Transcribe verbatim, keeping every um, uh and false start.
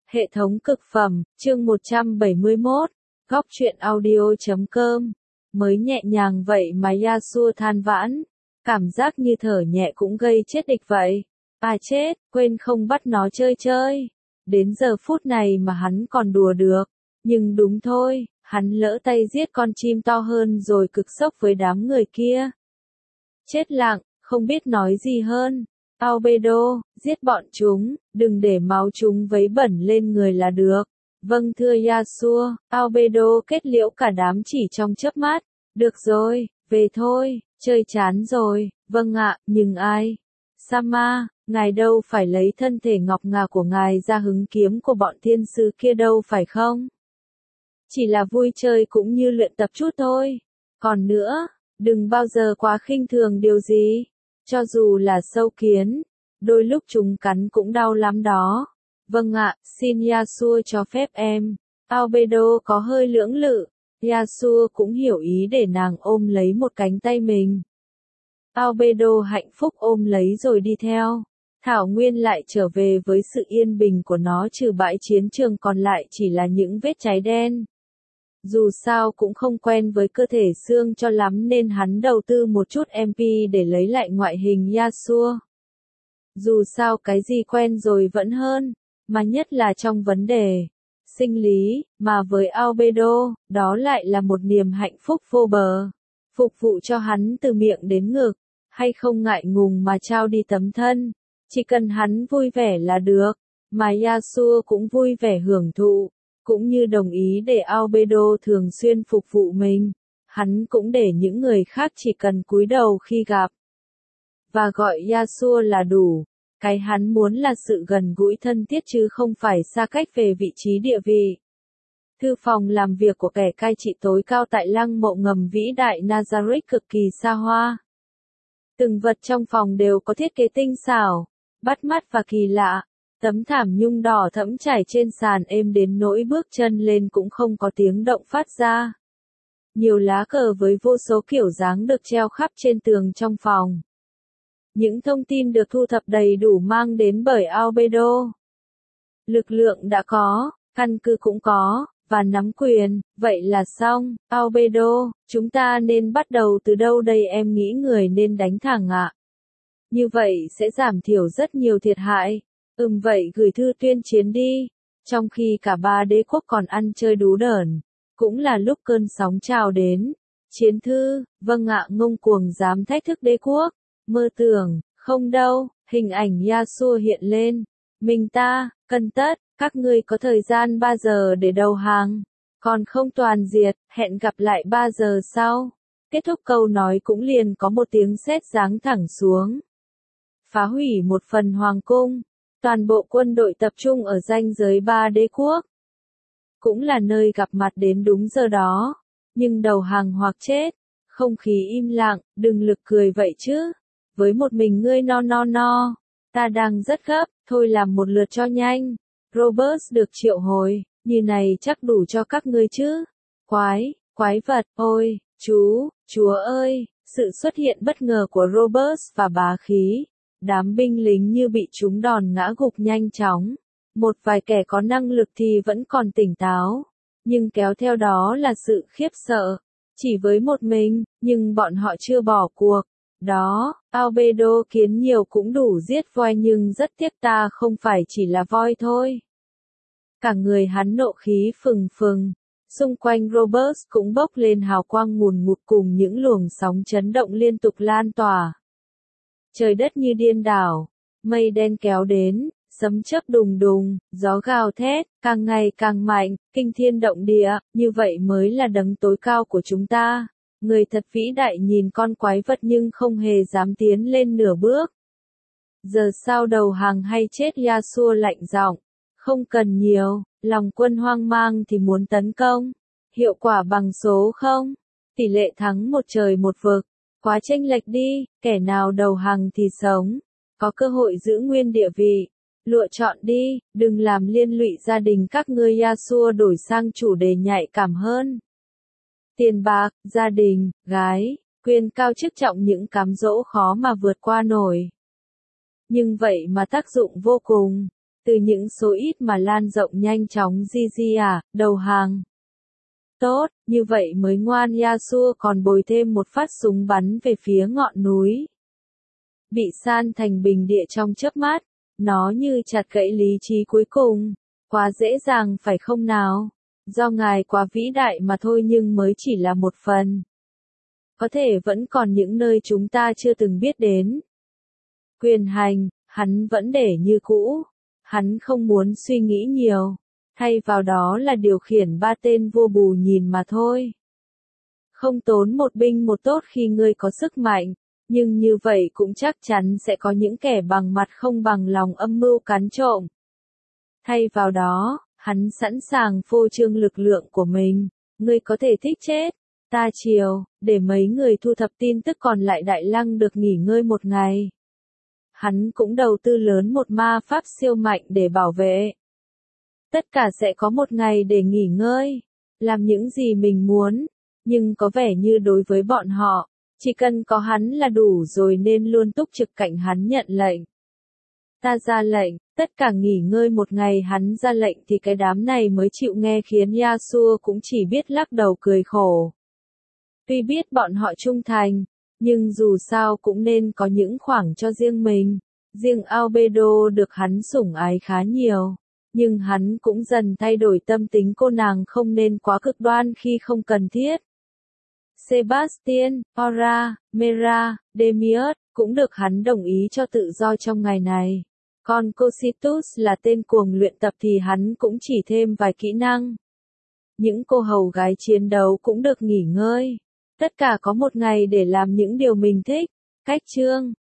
Hệ thống cực phẩm, chương một trăm bảy mươi mốt, góc truyện audio chấm com. Mới nhẹ nhàng vậy mà Yasuo than vãn, cảm giác như thở nhẹ cũng gây chết địch vậy. À chết, quên không bắt nó chơi chơi. Đến giờ phút này mà hắn còn đùa được. Nhưng đúng thôi, hắn lỡ tay giết con chim to hơn rồi cực sốc với đám người kia. Chết lặng, không biết nói gì hơn. Albedo, giết bọn chúng, đừng để máu chúng vấy bẩn lên người là được. Vâng thưa Yasuo, Albedo kết liễu cả đám chỉ trong chớp mắt. Được rồi, về thôi, chơi chán rồi, vâng ạ, nhưng ai? Sama, ngài đâu phải lấy thân thể ngọc ngà của ngài ra hứng kiếm của bọn thiên sư kia đâu phải không? Chỉ là vui chơi cũng như luyện tập chút thôi. Còn nữa, đừng bao giờ quá khinh thường điều gì. Cho dù là sâu kiến, đôi lúc chúng cắn cũng đau lắm đó. Vâng ạ, xin Yasuo cho phép em. Albedo có hơi lưỡng lự. Yasuo cũng hiểu ý để nàng ôm lấy một cánh tay mình. Albedo hạnh phúc ôm lấy rồi đi theo. Thảo Nguyên lại trở về với sự yên bình của nó, trừ bãi chiến trường còn lại chỉ là những vết cháy đen. Dù sao cũng không quen với cơ thể xương cho lắm nên hắn đầu tư một chút em pê để lấy lại ngoại hình Yasuo. Dù sao cái gì quen rồi vẫn hơn, mà nhất là trong vấn đề sinh lý, mà với Albedo, đó lại là một niềm hạnh phúc vô bờ. Phục vụ cho hắn từ miệng đến ngực, hay không ngại ngùng mà trao đi tấm thân. Chỉ cần hắn vui vẻ là được, mà Yasuo cũng vui vẻ hưởng thụ. Cũng như đồng ý để Albedo thường xuyên phục vụ mình, hắn cũng để những người khác chỉ cần cúi đầu khi gặp. Và gọi Yasuo là đủ, cái hắn muốn là sự gần gũi thân thiết chứ không phải xa cách về vị trí địa vị. Thư phòng làm việc của kẻ cai trị tối cao tại lăng mộ ngầm vĩ đại Nazareth cực kỳ xa hoa. Từng vật trong phòng đều có thiết kế tinh xảo, bắt mắt và kỳ lạ. Tấm thảm nhung đỏ thẫm trải trên sàn êm đến nỗi bước chân lên cũng không có tiếng động phát ra. Nhiều lá cờ với vô số kiểu dáng được treo khắp trên tường trong phòng. Những thông tin được thu thập đầy đủ mang đến bởi Albedo. Lực lượng đã có, căn cứ cũng có, và nắm quyền, vậy là xong. Albedo, chúng ta nên bắt đầu từ đâu đây, em nghĩ người nên đánh thẳng ạ. Như vậy sẽ giảm thiểu rất nhiều thiệt hại. Ừm vậy gửi thư tuyên chiến đi. Trong khi cả ba đế quốc còn ăn chơi đú đởn, cũng là lúc cơn sóng trào đến. Chiến thư, vâng ạ, ngông cuồng dám thách thức đế quốc. Mơ tưởng, không đâu, hình ảnh Yasuo hiện lên. Mình ta, cần tất, các ngươi có thời gian ba giờ để đầu hàng. Còn không toàn diệt, hẹn gặp lại ba giờ sau. Kết thúc câu nói cũng liền có một tiếng sét giáng thẳng xuống. Phá hủy một phần hoàng cung. Toàn bộ quân đội tập trung ở ranh giới ba đế quốc. Cũng là nơi gặp mặt đến đúng giờ đó. Nhưng đầu hàng hoặc chết. Không khí im lặng, đừng lực cười vậy chứ. Với một mình ngươi no no no. Ta đang rất gấp, thôi làm một lượt cho nhanh. Robert được triệu hồi, như này chắc đủ cho các ngươi chứ. Quái, quái vật, ôi, chú, chúa ơi, sự xuất hiện bất ngờ của Robert và bá khí. Đám binh lính như bị trúng đòn ngã gục nhanh chóng. Một vài kẻ có năng lực thì vẫn còn tỉnh táo. Nhưng kéo theo đó là sự khiếp sợ. Chỉ với một mình, nhưng bọn họ chưa bỏ cuộc. Đó, Albedo kiến nhiều cũng đủ giết voi nhưng rất tiếc ta không phải chỉ là voi thôi. Cả người hắn nộ khí phừng phừng. Xung quanh Robert cũng bốc lên hào quang ngùn ngụt cùng những luồng sóng chấn động liên tục lan tỏa. Trời đất như điên đảo, mây đen kéo đến, sấm chớp đùng đùng, gió gào thét, càng ngày càng mạnh, kinh thiên động địa, như vậy mới là đấng tối cao của chúng ta. Người thật vĩ đại nhìn con quái vật nhưng không hề dám tiến lên nửa bước. Giờ sao đầu hàng hay chết, Yasuo lạnh giọng. Không cần nhiều, lòng quân hoang mang thì muốn tấn công. Hiệu quả bằng số không? Tỷ lệ thắng một trời một vực. Quá chênh lệch đi, kẻ nào đầu hàng thì sống. Có cơ hội giữ nguyên địa vị. Lựa chọn đi, đừng làm liên lụy gia đình các ngươi. Yasuo đổi sang chủ đề nhạy cảm hơn. Tiền bạc, gia đình, gái, quyền cao chức trọng, những cám dỗ khó mà vượt qua nổi. Nhưng vậy mà tác dụng vô cùng. Từ những số ít mà lan rộng nhanh chóng Gigi à, đầu hàng. Tốt, như vậy mới ngoan. Yasuo còn bồi thêm một phát súng bắn về phía ngọn núi. Bị san thành bình địa trong chớp mắt, nó như chặt gãy lý trí cuối cùng. Quá dễ dàng phải không nào? Do ngài quá vĩ đại mà thôi, nhưng mới chỉ là một phần. Có thể vẫn còn những nơi chúng ta chưa từng biết đến. Quyền hành, hắn vẫn để như cũ. Hắn không muốn suy nghĩ nhiều. Thay vào đó là điều khiển ba tên vua bù nhìn mà thôi. Không tốn một binh một tốt khi ngươi có sức mạnh, nhưng như vậy cũng chắc chắn sẽ có những kẻ bằng mặt không bằng lòng âm mưu cắn trộm. Thay vào đó, hắn sẵn sàng phô trương lực lượng của mình. Ngươi có thể thích chết. Ta chiều, để mấy người thu thập tin tức, còn lại Đại Lăng được nghỉ ngơi một ngày. Hắn cũng đầu tư lớn một ma pháp siêu mạnh để bảo vệ. Tất cả sẽ có một ngày để nghỉ ngơi, làm những gì mình muốn, nhưng có vẻ như đối với bọn họ, chỉ cần có hắn là đủ rồi nên luôn túc trực cạnh hắn nhận lệnh. Ta ra lệnh, tất cả nghỉ ngơi một ngày. Hắn ra lệnh thì cái đám này mới chịu nghe, khiến Yasuo cũng chỉ biết lắc đầu cười khổ. Tuy biết bọn họ trung thành, nhưng dù sao cũng nên có những khoảng cho riêng mình. Riêng Albedo được hắn sủng ái khá nhiều, nhưng hắn cũng dần thay đổi tâm tính cô nàng không nên quá cực đoan khi không cần thiết. Sebastian, Aura, Mera, Demiurge cũng được hắn đồng ý cho tự do trong ngày này. Còn Cositus là tên cuồng luyện tập thì hắn cũng chỉ thêm vài kỹ năng. Những cô hầu gái chiến đấu cũng được nghỉ ngơi. Tất cả có một ngày để làm những điều mình thích. Cách chương